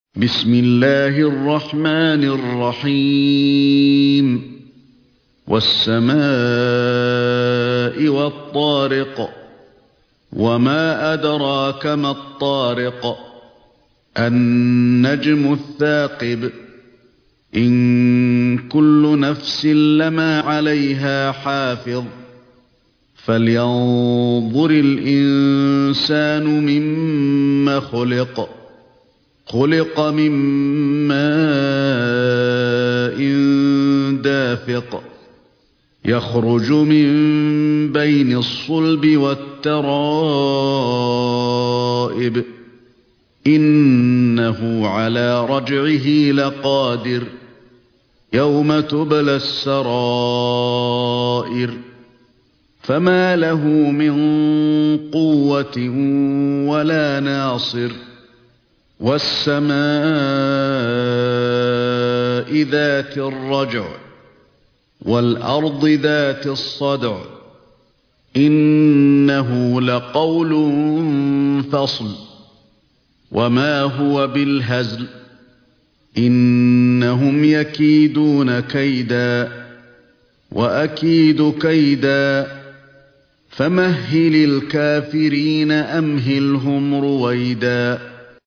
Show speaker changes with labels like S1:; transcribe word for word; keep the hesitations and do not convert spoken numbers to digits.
S1: بسم الله الرحمن الرحيم والسماء والطارق وما أدراك ما الطارق النجم الثاقب إن كل نفس لما عليها حافظ فلينظر الإنسان مما خلق خلق من ماء دافق يخرج من بين الصلب والترائب إنه على رجعه لقادر يوم تبلى السرائر فما له من قوة ولا ناصر والسماء ذات الرجع والأرض ذات الصدع إنه لقول فصل وما هو بالهزل إنهم يكيدون كيدا وأكيد كيدا فمهل الكافرين أمهلهم رويدا